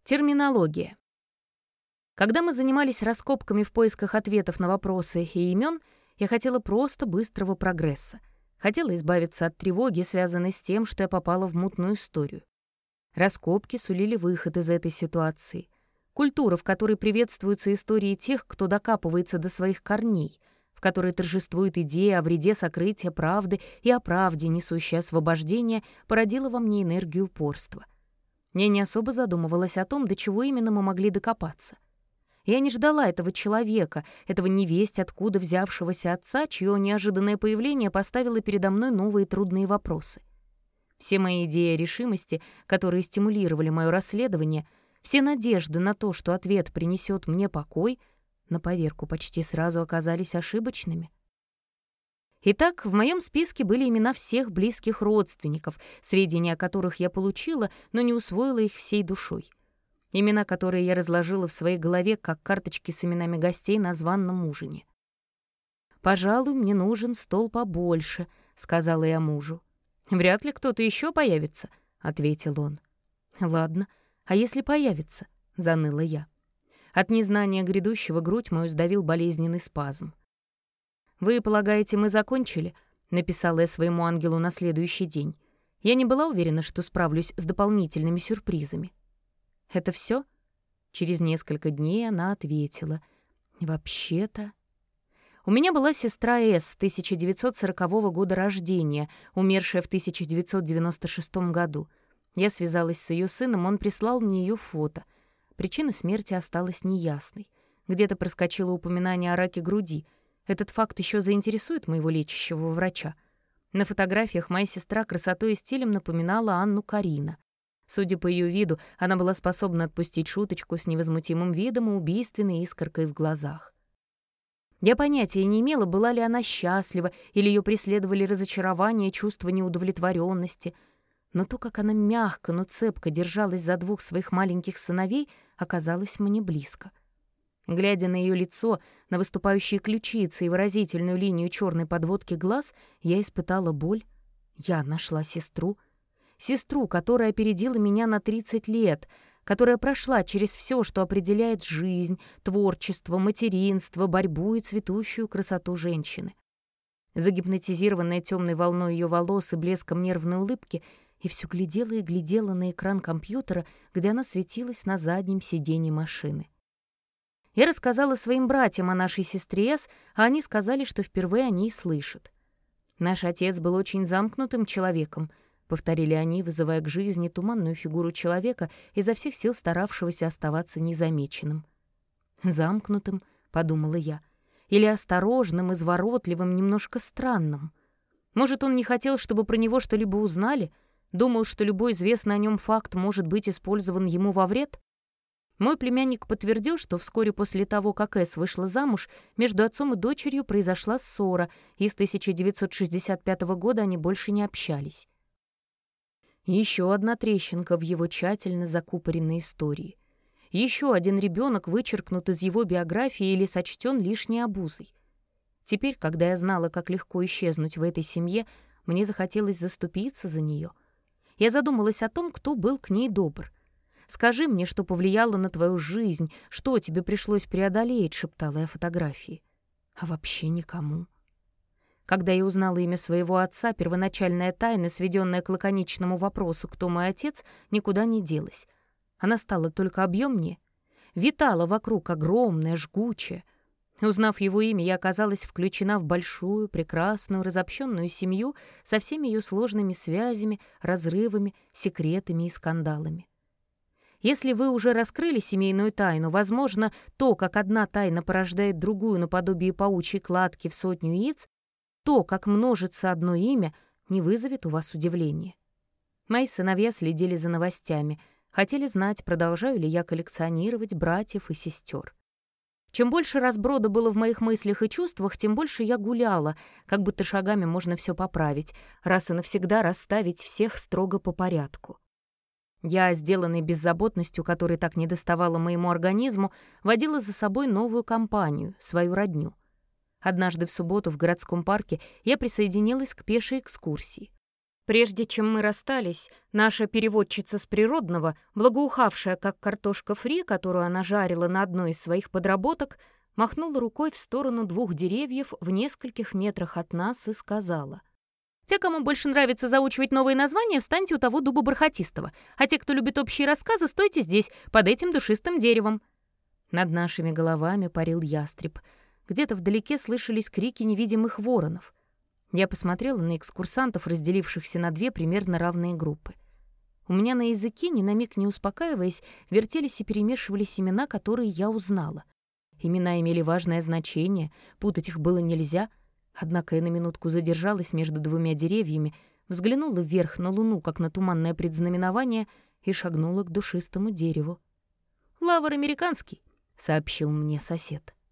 Терминология. Когда мы занимались раскопками в поисках ответов на вопросы и имен, я хотела просто быстрого прогресса. Хотела избавиться от тревоги, связанной с тем, что я попала в мутную историю. Раскопки сулили выход из этой ситуации. Культура, в которой приветствуются истории тех, кто докапывается до своих корней, в которой торжествует идея о вреде сокрытия правды и о правде, несущей освобождение, породила во мне энергию упорства. Я не особо задумывалась о том, до чего именно мы могли докопаться. Я не ждала этого человека, этого невесть откуда взявшегося отца, чье неожиданное появление поставило передо мной новые трудные вопросы. Все мои идеи о решимости, которые стимулировали мое расследование, все надежды на то, что ответ принесет мне покой, на поверку почти сразу оказались ошибочными. Итак, в моем списке были имена всех близких родственников, сведения о которых я получила, но не усвоила их всей душой. Имена, которые я разложила в своей голове, как карточки с именами гостей на званном ужине. «Пожалуй, мне нужен стол побольше», — сказала я мужу. «Вряд ли кто-то еще появится», — ответил он. «Ладно, а если появится?» — заныла я. От незнания грядущего грудь мою сдавил болезненный спазм. «Вы полагаете, мы закончили?» — написала я своему ангелу на следующий день. Я не была уверена, что справлюсь с дополнительными сюрпризами. «Это все?» Через несколько дней она ответила. «Вообще-то...» У меня была сестра С, 1940 года рождения, умершая в 1996 году. Я связалась с ее сыном, он прислал мне ее фото. Причина смерти осталась неясной. Где-то проскочило упоминание о раке груди. Этот факт еще заинтересует моего лечащего врача. На фотографиях моя сестра красотой и стилем напоминала Анну Карина. Судя по ее виду, она была способна отпустить шуточку с невозмутимым видом и убийственной искоркой в глазах. Я понятия не имела, была ли она счастлива, или ее преследовали разочарование и чувство неудовлетворенности. Но то, как она мягко, но цепко держалась за двух своих маленьких сыновей, оказалось мне близко. Глядя на ее лицо, на выступающие ключицы и выразительную линию черной подводки глаз, я испытала боль. Я нашла сестру. Сестру, которая опередила меня на 30 лет, которая прошла через все, что определяет жизнь, творчество, материнство, борьбу и цветущую красоту женщины. Загипнотизированная темной волной ее волос и блеском нервной улыбки, и все глядела и глядела на экран компьютера, где она светилась на заднем сиденье машины. Я рассказала своим братьям о нашей сестре С, а они сказали, что впервые о ней слышат. «Наш отец был очень замкнутым человеком», — повторили они, вызывая к жизни туманную фигуру человека, изо всех сил старавшегося оставаться незамеченным. «Замкнутым», — подумала я, — «или осторожным, изворотливым, немножко странным. Может, он не хотел, чтобы про него что-либо узнали? Думал, что любой известный о нем факт может быть использован ему во вред?» Мой племянник подтвердил, что вскоре после того, как Эс вышла замуж, между отцом и дочерью произошла ссора, и с 1965 года они больше не общались. Еще одна трещинка в его тщательно закупоренной истории. Еще один ребенок вычеркнут из его биографии или сочтен лишней обузой. Теперь, когда я знала, как легко исчезнуть в этой семье, мне захотелось заступиться за нее. Я задумалась о том, кто был к ней добр. «Скажи мне, что повлияло на твою жизнь, что тебе пришлось преодолеть», — шептала я фотографии. А вообще никому. Когда я узнала имя своего отца, первоначальная тайна, сведенная к лаконичному вопросу «Кто мой отец?», никуда не делась. Она стала только объемнее, витала вокруг, огромная, жгучая. Узнав его имя, я оказалась включена в большую, прекрасную, разобщенную семью со всеми ее сложными связями, разрывами, секретами и скандалами. Если вы уже раскрыли семейную тайну, возможно, то, как одна тайна порождает другую наподобие паучьей кладки в 100 яиц, то, как множится одно имя, не вызовет у вас удивления. Мои сыновья следили за новостями, хотели знать, продолжаю ли я коллекционировать братьев и сестер. Чем больше разброда было в моих мыслях и чувствах, тем больше я гуляла, как будто шагами можно все поправить, раз и навсегда расставить всех строго по порядку. Я, сделанной беззаботностью, которой так недоставало моему организму, водила за собой новую компанию, свою родню. Однажды в субботу в городском парке я присоединилась к пешей экскурсии. Прежде чем мы расстались, наша переводчица с природного, благоухавшая как картошка фри, которую она жарила на одной из своих подработок, махнула рукой в сторону 2 деревьев в нескольких метрах от нас и сказала: «Те, кому больше нравится заучивать новые названия, встаньте у того дуба бархатистого, а те, кто любит общие рассказы, стойте здесь, под этим душистым деревом». Над нашими головами парил ястреб. Где-то вдалеке слышались крики невидимых воронов. Я посмотрела на экскурсантов, разделившихся на 2 примерно равные группы. У меня на языке, ни на миг не успокаиваясь, вертелись и перемешивались имена, которые я узнала. Имена имели важное значение, путать их было нельзя, однако я на минутку задержалась между 2 деревьями, взглянула вверх на луну, как на туманное предзнаменование, и шагнула к душистому дереву. «Лавр американский», — сообщил мне сосед.